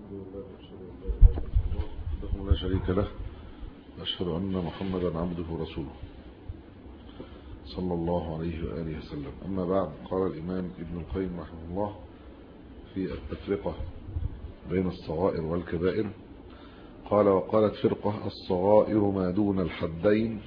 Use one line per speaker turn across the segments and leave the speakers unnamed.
وحده لا شريك له، أشهد أن محمدا عبده ورسوله صلى الله عليه وآله وسلم. أما بعد، قال الإمام ابن القيم رحمه الله في التفرقة بين الصغائر والكبائر، قال: وقالت فرقة: الصغائر ما دون الحدين،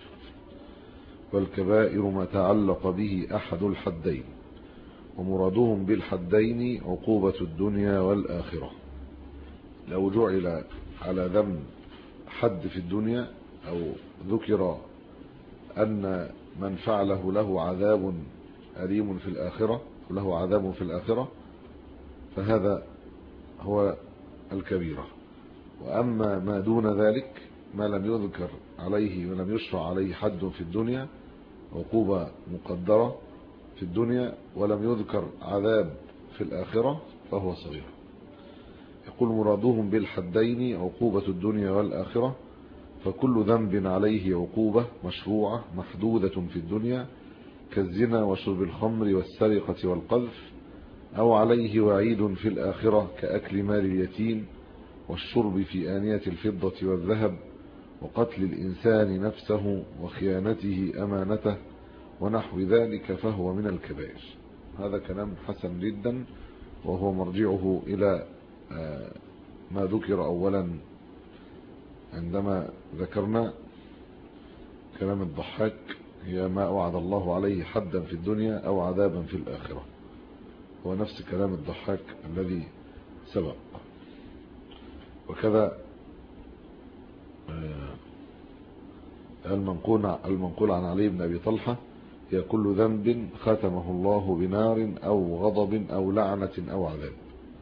والكبائر ما تعلق به أحد الحدين، ومرادهم بالحدين عقوبة الدنيا والآخرة. لو جعل على ذنب حد في الدنيا، أو ذكر أن من فعله له عذاب أليم في الآخرة، له عذاب في الآخرة، فهذا هو الكبيرة. وأما ما دون ذلك، ما لم يذكر عليه ولم يشرع عليه حد في الدنيا، عقوبة مقدرة في الدنيا، ولم يذكر عذاب في الآخرة، فهو صغير. يقول: مرادهم بالحدين عقوبة الدنيا والآخرة، فكل ذنب عليه عقوبة مشروعة محدودة في الدنيا، كالزنا وشرب الخمر والسرقة والقذف، أو عليه وعيد في الآخرة كأكل مال اليتيم، والشرب في آنية الفضة والذهب، وقتل الإنسان نفسه، وخيانته أمانته، ونحو ذلك، فهو من الكبائر. هذا كلام حسن جدا، وهو مرجعه إلى ما ذكر أولا عندما ذكرنا كلام الضحاك: هي ما أوعد الله عليه حدا في الدنيا أو عذابا في الآخرة. هو نفس كلام الضحاك الذي سبق. وكذا المنقول عن علي بن أبي طلحة: هي كل ذنب ختمه الله بنار أو غضب أو لعنة أو عذاب.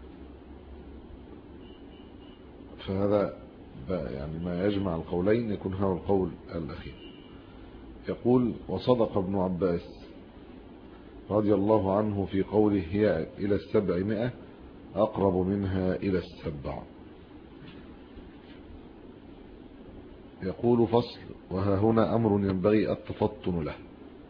فهذا يعني ما يجمع القولين يكون هو القول الأخير. يقول: وصدق ابن عباس رضي الله عنه في قوله: هي إلى 700 أقرب منها إلى 7. يقول: فصل: وها هنا أمر ينبغي التفطن له.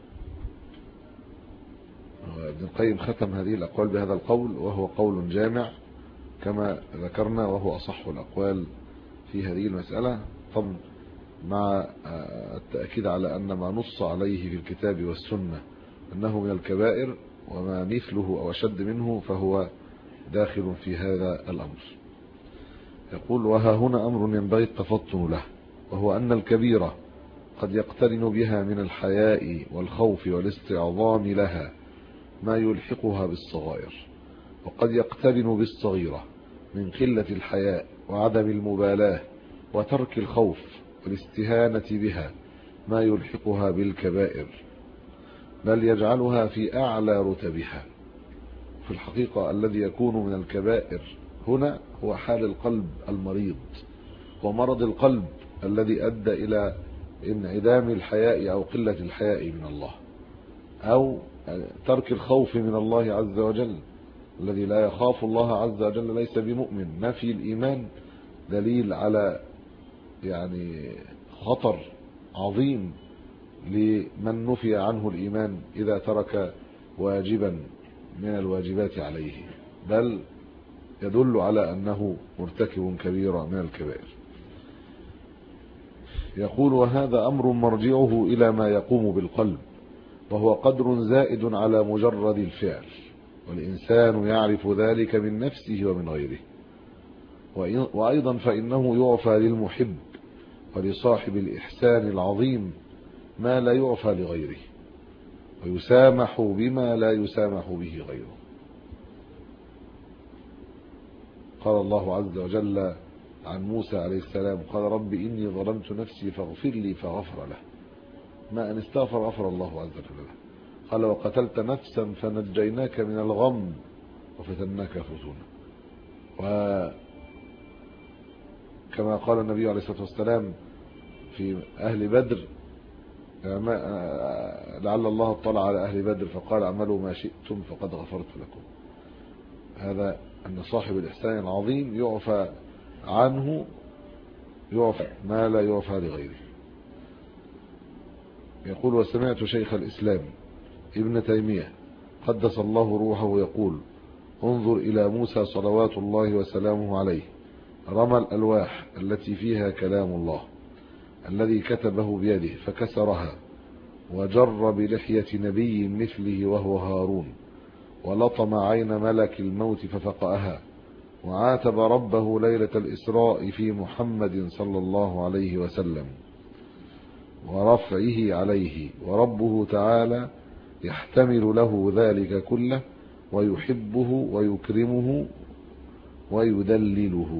ابن القيم ختم هذه الأقوال بهذا القول، وهو قول جامع كما ذكرنا، وهو أصح الأقوال في هذه المسألة، طبعا مع التأكيد على أن ما نص عليه في الكتاب والسنة أنه من الكبائر، وما مثله أو أشد منه فهو داخل في هذا الأمر. يقول: وها هنا أمر ينبغي التفطن له، وهو أن الكبيرة قد يقترن بها من الحياء والخوف والاستعظام لها ما يلحقها بالصغائر، وقد يقترن بالصغيرة من قلة الحياء وعدم المبالاة وترك الخوف والاستهانة بها ما يلحقها بالكبائر، بل يجعلها في أعلى رتبها. في الحقيقة الذي يكون من الكبائر هنا هو حال القلب المريض، ومرض القلب الذي أدى إلى انعدام الحياء أو قلة الحياء من الله، أو ترك الخوف من الله عز وجل. الذي لا يخاف الله عز وجل ليس بمؤمن. نفي الإيمان دليل على يعني خطر عظيم لمن نفي عنه الإيمان إذا ترك واجبا من الواجبات عليه، بل يدل على أنه مرتكب كبيرة من الكبائر. يقول: وهذا أمر مرجعه إلى ما يقوم بالقلب، وهو قدر زائد على مجرد الفعل، والإنسان يعرف ذلك من نفسه ومن غيره. وأيضا فإنه يعفى للمحب ولصاحب الإحسان العظيم ما لا يعفى لغيره، ويسامح بما لا يسامح به غيره. قال الله عز وجل عن موسى عليه السلام: قال رب إني ظلمت نفسي فاغفر لي، فغفر له. ما أن استغفر غفر الله عز وجل له. قال: وقتلت نفسا فنجيناك من الغم وفتناك فتونا. وكما قال النبي عليه الصلاة والسلام في أهل بدر: لعل الله اطلع على أهل بدر فقال: اعملوا ما شئتم فقد غفرت لكم. هذا أن صاحب الإحسان العظيم يعفى عنه، يعفى ما لا يعفى لغيره. يقول: وسمعت شيخ الإسلام ابن تيمية قدس الله روحه يقول: انظر إلى موسى صلوات الله وسلامه عليه، رمى الألواح التي فيها كلام الله الذي كتبه بيده فكسرها، وجر بلحية نبي مثله وهو هارون، ولطم عين ملك الموت ففقأها، وعاتب ربه ليلة الإسراء في محمد صلى الله عليه وسلم ورفعه عليه، وربه تعالى يحتمل له ذلك كله ويحبه ويكرمه ويدلله،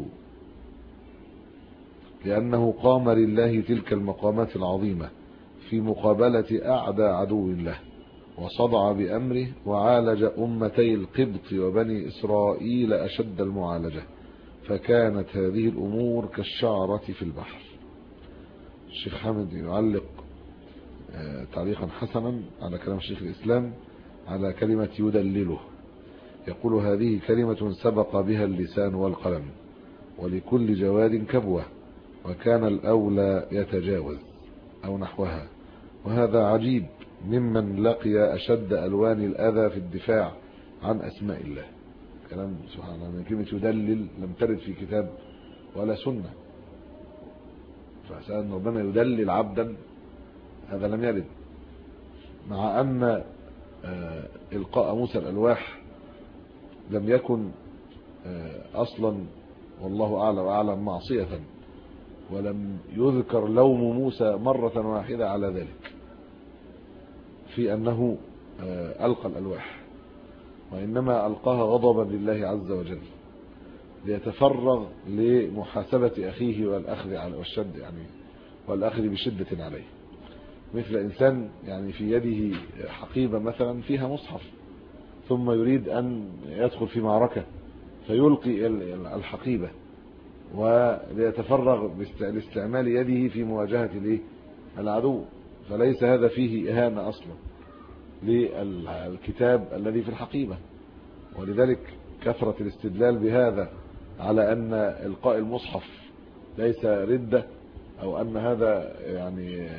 لأنه قام لله تلك المقامات العظيمة في مقابلة أعدى عدو له، وصدع بأمره، وعالج أمتي القبط وبني إسرائيل أشد المعالجة، فكانت هذه الأمور كالشعرة في البحر. الشيخ حامد يعلق تعليقا حسنا على كلام شيخ الإسلام على كلمة يدلله، يقول: هذه كلمة سبق بها اللسان والقلم، ولكل جواد كبوة، وكان الأولى يتجاوز أو نحوها، وهذا عجيب ممن لقي أشد ألوان الأذى في الدفاع عن أسماء الله. كلام سبحان الله. كلمة يدلل لم ترد في كتاب ولا سنة، فأسأل ربنا يدلل عبدا، هذا لم يرد، مع أن إلقاء موسى الألواح لم يكن أصلا والله أعلى وأعلم معصية، ولم يذكر لوم موسى مرة واحدة على ذلك في أنه ألقى الألواح، وإنما ألقاها غضبا لله عز وجل ليتفرغ لمحاسبة أخيه والأخذ على والشد يعني والأخذ بشدة عليه. مثل إنسان يعني في يده حقيبة مثلا فيها مصحف، ثم يريد أن يدخل في معركة فيلقي الحقيبة وليتفرغ لاستعمال يده في مواجهة العدو، فليس هذا فيه إهانة أصلا للكتاب الذي في الحقيبة. ولذلك كثرة الاستدلال بهذا على أن إلقاء المصحف ليس ردة، أو أن هذا يعني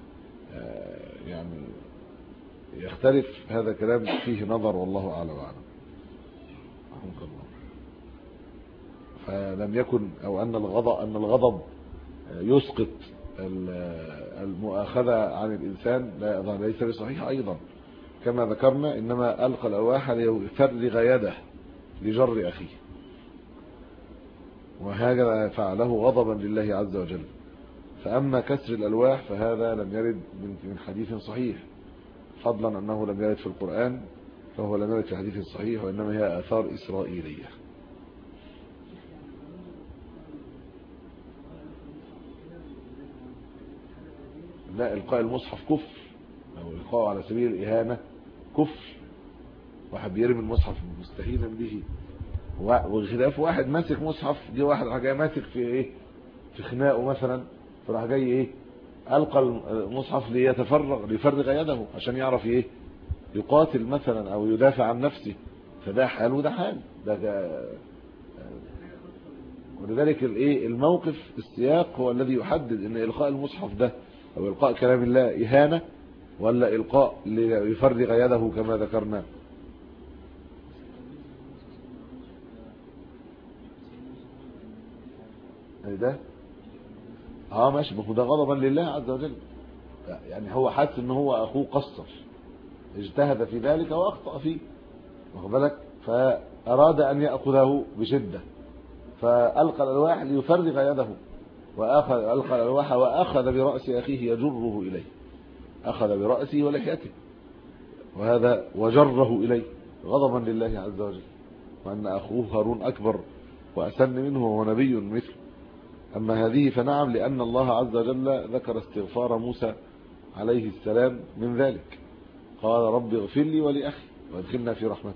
يختلف، هذا كلام فيه نظر والله أعلم وأعلم. فلم يكن، أو أن الغضب يسقط المؤاخذة عن الإنسان ليس بصحيح أيضا، كما ذكرنا إنما ألقى الألواح ليفرغ يده لجر أخيه، وهذا فعله غضبا لله عز وجل. فأما كسر الألواح فهذا لم يرد من حديث صحيح، فضلا أنه لم يرد في القرآن، فهو لم يرد في حديث صحيح، وإنما هي آثار إسرائيلية. لا، إلقاء المصحف كفر، أو إلقاء على سبيل الإهانة كفر. واحد بيرمي المصحف مستهينا به، وخلاف واحد ماسك مصحف، جه واحد راح جاي ماسك في خناقه مثلا، فراح جاي ألقى المصحف ليفرغ يده عشان يعرف يقاتل مثلا أو يدافع عن نفسه، فده حال وده حال ولذلك الموقف السياق هو الذي يحدد ان إلقاء المصحف ده أو إلقاء كلام الله إهانة، ولا إلقاء ليفرغ يده كما ذكرنا. ده ماشي، ما هو ده غضبا لله عز وجل، يعني هو حاسس ان هو اخوه قصر، اجتهد في ذلك واخطأ فيه، واخد بالك، فاراد ان ياخذه بشده، فالقى الالواح ليفرغ يده، القى الالواح واخذ براس اخيه يجره اليه، اخذ براسه ولحيته، وهذا وجره اليه غضبا لله عز وجل، وان اخوه هارون اكبر واسن منه وهو نبي مثله. أما هذه فنعم، لأن الله عز وجل ذكر استغفار موسى عليه السلام من ذلك، قال رب اغفر لي ولأخي وادخلنا في رحمتك.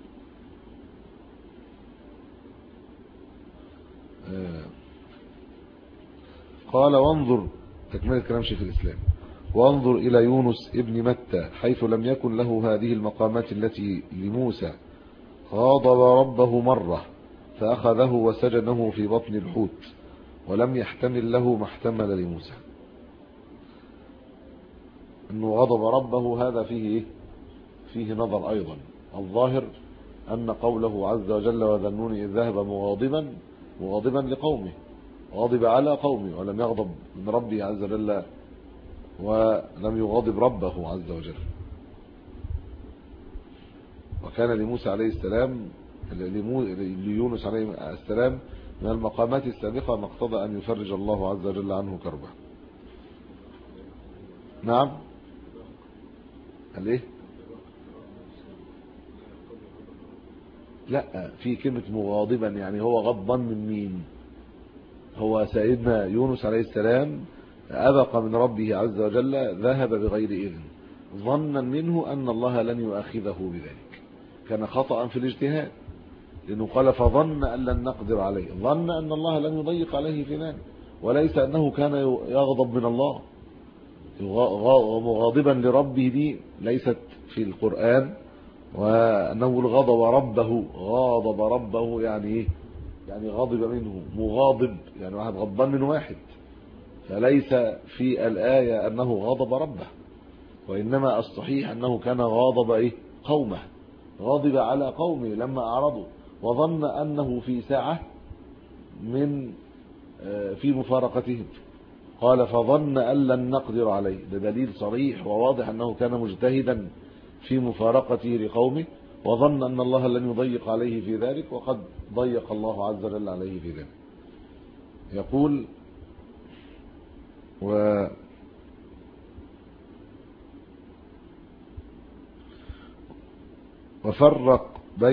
قال وانظر، تكملة كلام شيخ الإسلام، وانظر إلى يونس ابن متى حيث لم يكن له هذه المقامات التي لموسى، غاضب ربه مرة فأخذه وسجنه في بطن الحوت، ولم يحتمل له ما احتمل لموسى. انه غضب ربه هذا فيه نظر ايضا. الظاهر أن قوله عز وجل وذنوني إذ ذهب مغاضبا لقومه، غاضب على قومه، ولم يغضب من ربه عز وجل ولم يغاضب ربه عز وجل. وكان لموسى عليه السلام ليونس عليه السلام من المقامات السابقة ما اقتضى أن يفرج الله عز وجل عنه كربه. نعم. قال ايه؟ لا، في كلمة مغاضبا يعني هو غضبان من مين؟ هو سيدنا يونس عليه السلام أبق من ربه عز وجل، ذهب بغير إذن ظنا منه أن الله لن يؤاخذه بذلك، كان خطأ في الاجتهاد، لأنه قال فظن أن لن نقدر عليه، ظن أن الله لن يضيق عليه في ماله، وليس أنه كان يغضب من الله. مغاضبا لربه دي ليست في القرآن، وأنه الغضب ربه، غاضب ربه يعني إيه؟ يعني غضب منه. مغاضب يعني واحد غضبان من واحد، فليس في الآية أنه غضب ربه، وإنما الصحيح أنه كان غاضب إيه؟ قومه، غاضب على قومه لما أعرضوا، وظن أنه في ساعة من في مفارقتهم، قال فظن أن لن نقدر عليه. ده دليل صريح وواضح أنه كان مجتهدا في مفارقته لقومه، وظن أن الله لن يضيق عليه في ذلك، وقد ضيق الله عز وجل عليه في ذلك. يقول وفرق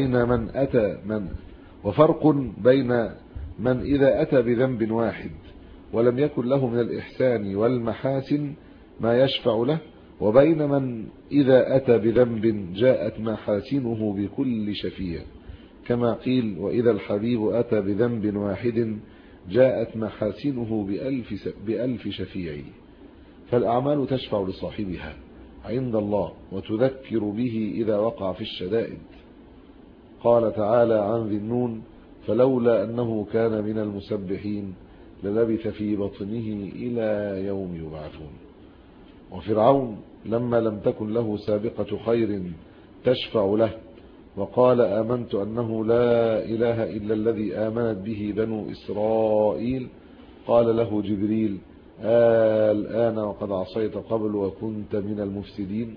بين من إذا أتى بذنب واحد ولم يكن له من الإحسان والمحاسن ما يشفع له، وبين من إذا أتى بذنب جاءت محاسنه بكل شفيع، كما قيل وإذا الحبيب أتى بذنب واحد جاءت محاسنه بألف شفيع. فالأعمال تشفع لصاحبها عند الله وتذكر به إذا وقع في الشدائد. قال تعالى عن ذي النون فلولا أنه كان من المسبحين للبث في بطنه إلى يوم يبعثون. وفرعون لما لم تكن له سابقة خير تشفع له وقال آمنت أنه لا إله إلا الذي آمنت به بنو إسرائيل، قال له جبريل الآن وقد عصيت قبل وكنت من المفسدين.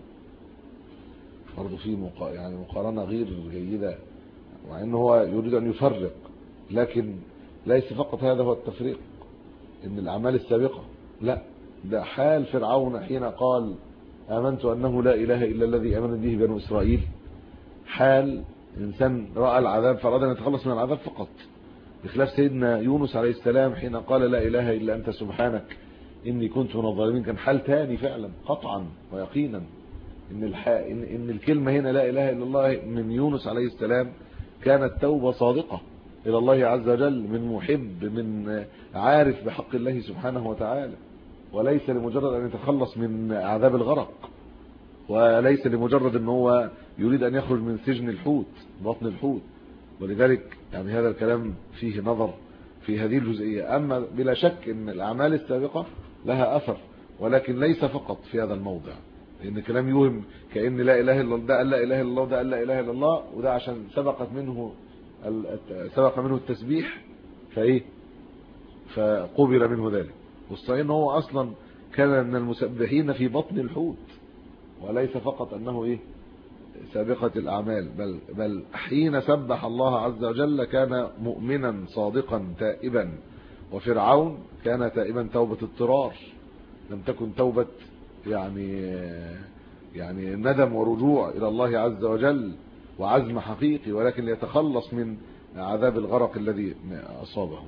برضو في مقارنة غير جيدة، مع أنه هو يريد أن يفرق، لكن ليس فقط هذا هو التفريق إن الأعمال السابقة، لا، ده حال فرعون حين قال آمنت أنه لا إله إلا الذي آمنت به بنو إسرائيل، حال إنسان رأى العذاب فأراد أن يتخلص من العذاب فقط، بخلاف سيدنا يونس عليه السلام حين قال لا إله إلا أنت سبحانك إني كنت من الظالمين، كان حال تاني فعلا قطعا ويقينا إن الكلمة هنا لا إله إلا الله من يونس عليه السلام كانت توبة صادقة إلى الله عز وجل من محب، من عارف بحق الله سبحانه وتعالى، وليس لمجرد أن يتخلص من عذاب الغرق، وليس لمجرد أن هو يريد أن يخرج من سجن الحوت، بطن الحوت. ولذلك يعني هذا الكلام فيه نظر في هذه الجزئية. أما بلا شك أن الأعمال السابقة لها أثر، ولكن ليس فقط في هذا الموضع، لأن كلام يوهم كأن لا إله إلا الله، ده قال لا إله إلا الله، ده قال لا إله إلا الله، وده عشان سبق منه التسبيح فإيه فقبل منه ذلك. والصحيح أنه هو أصلا كان من المسبحين في بطن الحوت، وليس فقط أنه إيه سابقة الأعمال، بل حين سبح الله عز وجل كان مؤمنا صادقا تائبا. وفرعون كان تائبا توبة اضطرار، لم تكن توبة يعني ندم ورجوع إلى الله عز وجل وعزم حقيقي، ولكن ليتخلص من عذاب الغرق الذي أصابه.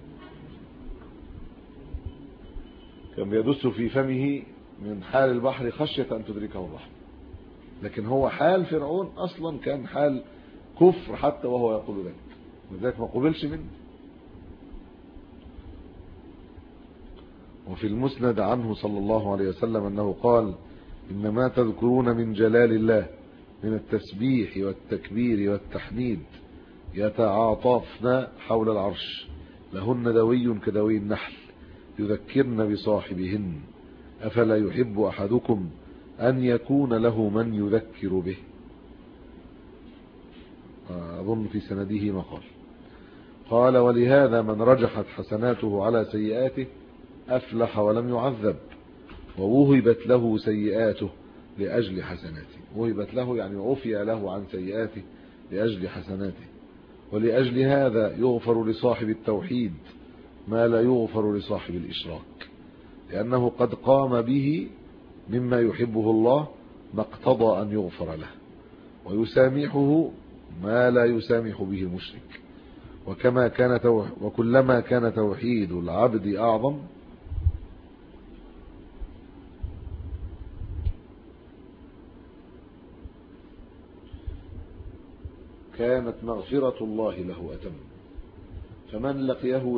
كان يدس في فمه من حال البحر خشية أن تدركه الرحمة، لكن هو حال فرعون أصلا كان حال كفر حتى وهو يقول ذلك، لذلك ما قبلش منه. وفي المسند عنه صلى الله عليه وسلم أنه قال إنما تذكرون من جلال الله من التسبيح والتكبير والتحميد يتعاطفن حول العرش لهن دوي كدوي النحل يذكرن بصاحبهن أفلا يحب أحدكم أن يكون له من يذكر به. أظن في سنده مقال. قال ولهذا من رجحت حسناته على سيئاته أفلح ولم يعذب، ووهبت له سيئاته لأجل حسناته. وهبت له يعني عفي له عن سيئاته لأجل حسناته. ولأجل هذا يغفر لصاحب التوحيد ما لا يغفر لصاحب الإشراك، لأنه قد قام به مما يحبه الله ما اقتضى أن يغفر له، ويسامحه ما لا يسامح به المشرك. وكلما كان توحيد العبد أعظم كانت مغفرة الله له أتم. فمن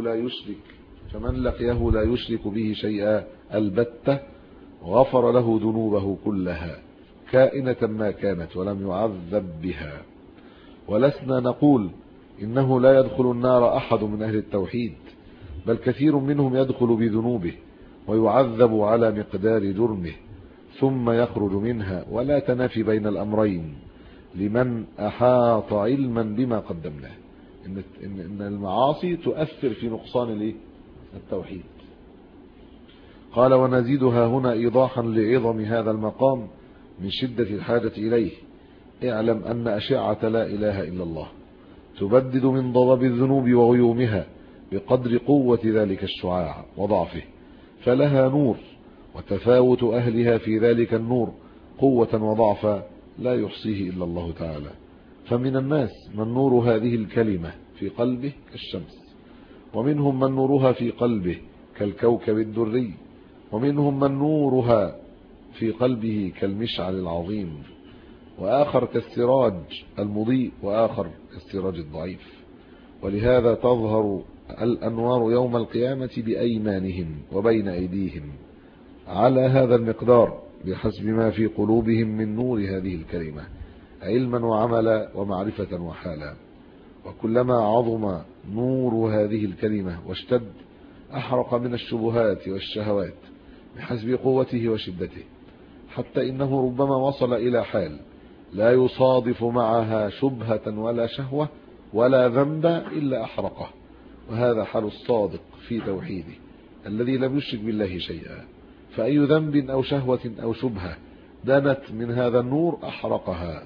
لقيه لا يشرك به شيئا البتة غفر له ذنوبه كلها كائنة ما كانت ولم يعذب بها. ولسنا نقول إنه لا يدخل النار أحد من أهل التوحيد، بل كثير منهم يدخل بذنوبه ويعذب على مقدار جرمه ثم يخرج منها، ولا تنافي بين الأمرين لمن أحاط علما بما قدمناه. إن المعاصي تؤثر في نقصان التوحيد. قال ونزيدها هنا إيضاحا لعظم هذا المقام من شدة الحاجة إليه. اعلم أن أشعة لا إله إلا الله تبدد من ضباب الذنوب وغيومها بقدر قوة ذلك الشعاع وضعفه، فلها نور، وتفاوت أهلها في ذلك النور قوة وضعفا لا يحصيه إلا الله تعالى. فمن الناس من نور هذه الكلمة في قلبه كالشمس، ومنهم من نورها في قلبه كالكوكب الدري، ومنهم من نورها في قلبه كالمشعل العظيم، وآخر كالسراج المضيء، وآخر كالسراج الضعيف. ولهذا تظهر الأنوار يوم القيامة بأيمانهم وبين أيديهم على هذا المقدار بحسب ما في قلوبهم من نور هذه الكلمة علما وعملا ومعرفة وحالا. وكلما عظم نور هذه الكلمة واشتد أحرق من الشبهات والشهوات بحسب قوته وشدته، حتى إنه ربما وصل إلى حال لا يصادف معها شبهة ولا شهوة ولا ذنب إلا أحرقه. وهذا حال الصادق في توحيده الذي لم يشرك بالله شيئا، فأي ذنب أو شهوة أو شبهة دنت من هذا النور أحرقها.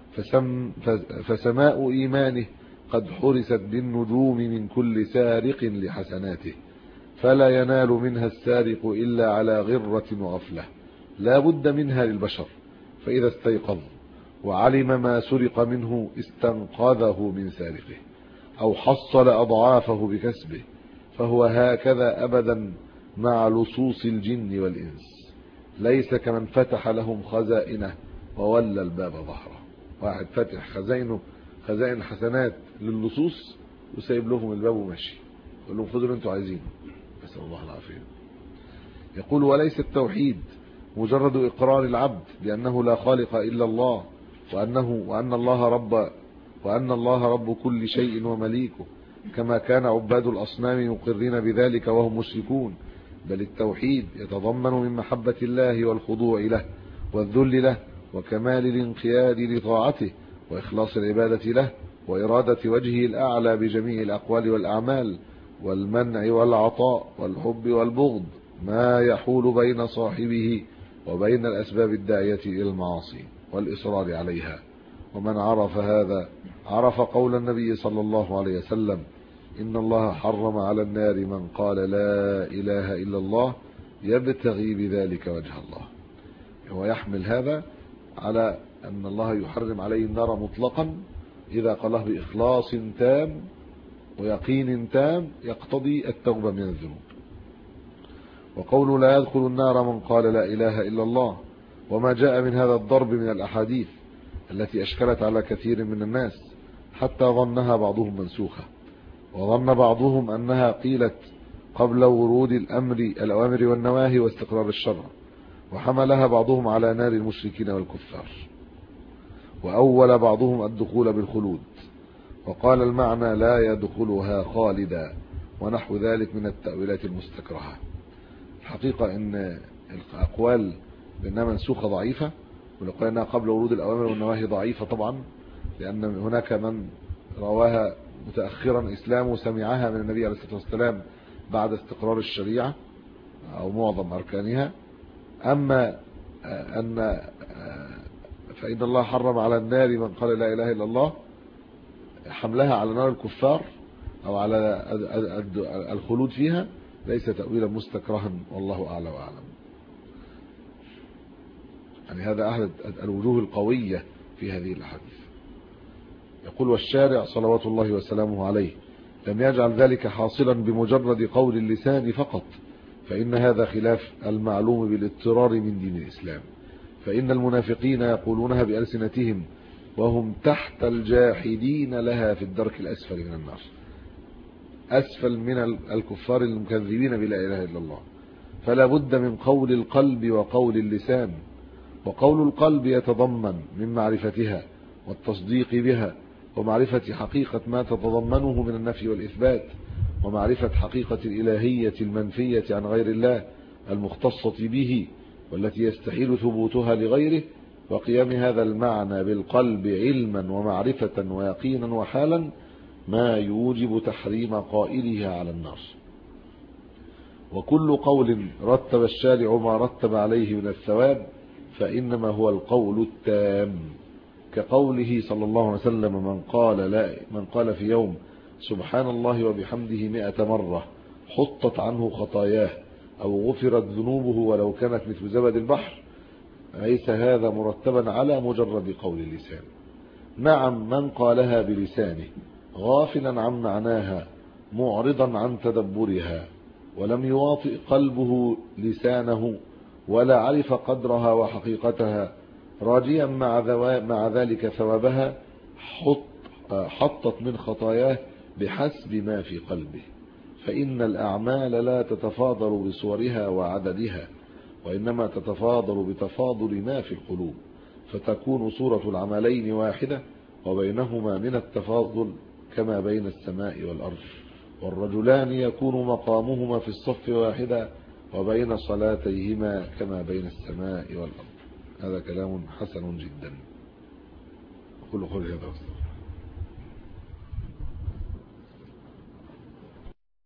فسماء إيمانه قد حرست بالنجوم من كل سارق لحسناته، فلا ينال منها السارق إلا على غرة وغفلة لا بد منها للبشر. فإذا استيقظ وعلم ما سرق منه استنقذه من سارقه، أو حصل أضعافه بكسبه، فهو هكذا أبدا مع لصوص الجن والإنس، ليس كمن فتح لهم خزائنه وولى الباب ظهره. واحد فتح خزائن حسنات للصوص وسايب لهم الباب وماشي، يقول لهم خذوا اللي انتوا عايزينه، نسأل الله العافية. يقول وليس التوحيد مجرد إقرار العبد بأنه لا خالق إلا الله، وأن الله رب كل شيء ومليكه، كما كان عباد الأصنام مقرين بذلك وهم مشركون، بل التوحيد يتضمن من محبة الله والخضوع له والذل له وكمال الانقياد لطاعته وإخلاص العبادة له وإرادة وجهه الأعلى بجميع الأقوال والأعمال والمنع والعطاء والحب والبغض، ما يحول بين صاحبه وبين الأسباب الداعية إلى المعاصي والإصرار عليها. ومن عرف هذا عرف قول النبي صلى الله عليه وسلم: إن الله حرم على النار من قال لا إله إلا الله يبتغي بذلك وجه الله. هو يحمل هذا على أن الله يحرم عليه النار مطلقا إذا قاله بإخلاص تام ويقين تام يقتضي التوبة من الذنوب. وقول لا يدخل النار من قال لا إله إلا الله، وما جاء من هذا الضرب من الأحاديث التي أشكلت على كثير من الناس حتى ظنها بعضهم منسوخة، وظن بعضهم أنها قيلت قبل ورود الأوامر والنواهي واستقرار الشرع، وحملها بعضهم على نار المشركين والكفار، وأول بعضهم الدخول بالخلود، وقال المعنى لا يدخلها خالدا، ونحو ذلك من التأويلات المستكرهة. الحقيقة أن الأقوال بأنها منسوخة ضعيفة، والأقوال أنها قبل ورود الأوامر والنواهي ضعيفة طبعا، لأن هناك من رواها متأخرا إسلامه سمعها من النبي عليه الصلاة والسلام بعد استقرار الشريعة أو معظم أركانها. أما أن فإن الله حرم على النار من قال لا إله إلا الله، حملها على نار الكفار أو على الخلود فيها ليس تأويلا مستكرها، والله أعلى وأعلم. يعني هذا أحد الوجوه القوية في هذه الأحاديث. يقول: والشارع صلوات الله وسلامه عليه لم يجعل ذلك حاصلا بمجرد قول اللسان فقط، فإن هذا خلاف المعلوم بالاضطرار من دين الإسلام، فإن المنافقين يقولونها بألسنتهم وهم تحت الجاحدين لها في الدرك الأسفل من النار، أسفل من الكفار المكذبين بلا إله إلا الله. فلا بد من قول القلب وقول اللسان، وقول القلب يتضمن من معرفتها والتصديق بها ومعرفة حقيقة ما تتضمنه من النفي والإثبات، ومعرفة حقيقة الإلهية المنفية عن غير الله المختصة به والتي يستحيل ثبوتها لغيره، وقيام هذا المعنى بالقلب علما ومعرفة ويقينا وحالا ما يوجب تحريم قائلها على النار. وكل قول رتب الشارع ما رتب عليه من الثواب فإنما هو القول التام، كقوله صلى الله عليه وسلم: من قال في يوم سبحان الله وبحمده 100 مرة حطت عنه خطاياه أو غفرت ذنوبه ولو كانت مثل زبد البحر، ليس هذا مرتبا على مجرد قول اللسان. نعم، من قالها بلسانه غافلا عن معناها معرضا عن تدبرها ولم يواطئ قلبه لسانه ولا عرف قدرها وحقيقتها راجيا مع ذلك ثوابها، حطت من خطاياه بحسب ما في قلبه، فإن الأعمال لا تتفاضل بصورها وعددها، وإنما تتفاضل بتفاضل ما في القلوب، فتكون صورة العملين واحدة وبينهما من التفاضل كما بين السماء والأرض، والرجلان يكون مقامهما في الصف واحدا وبين صلاتيهما كما بين السماء والأرض. هذا كلام حسن جدا. أقول قولي هذا.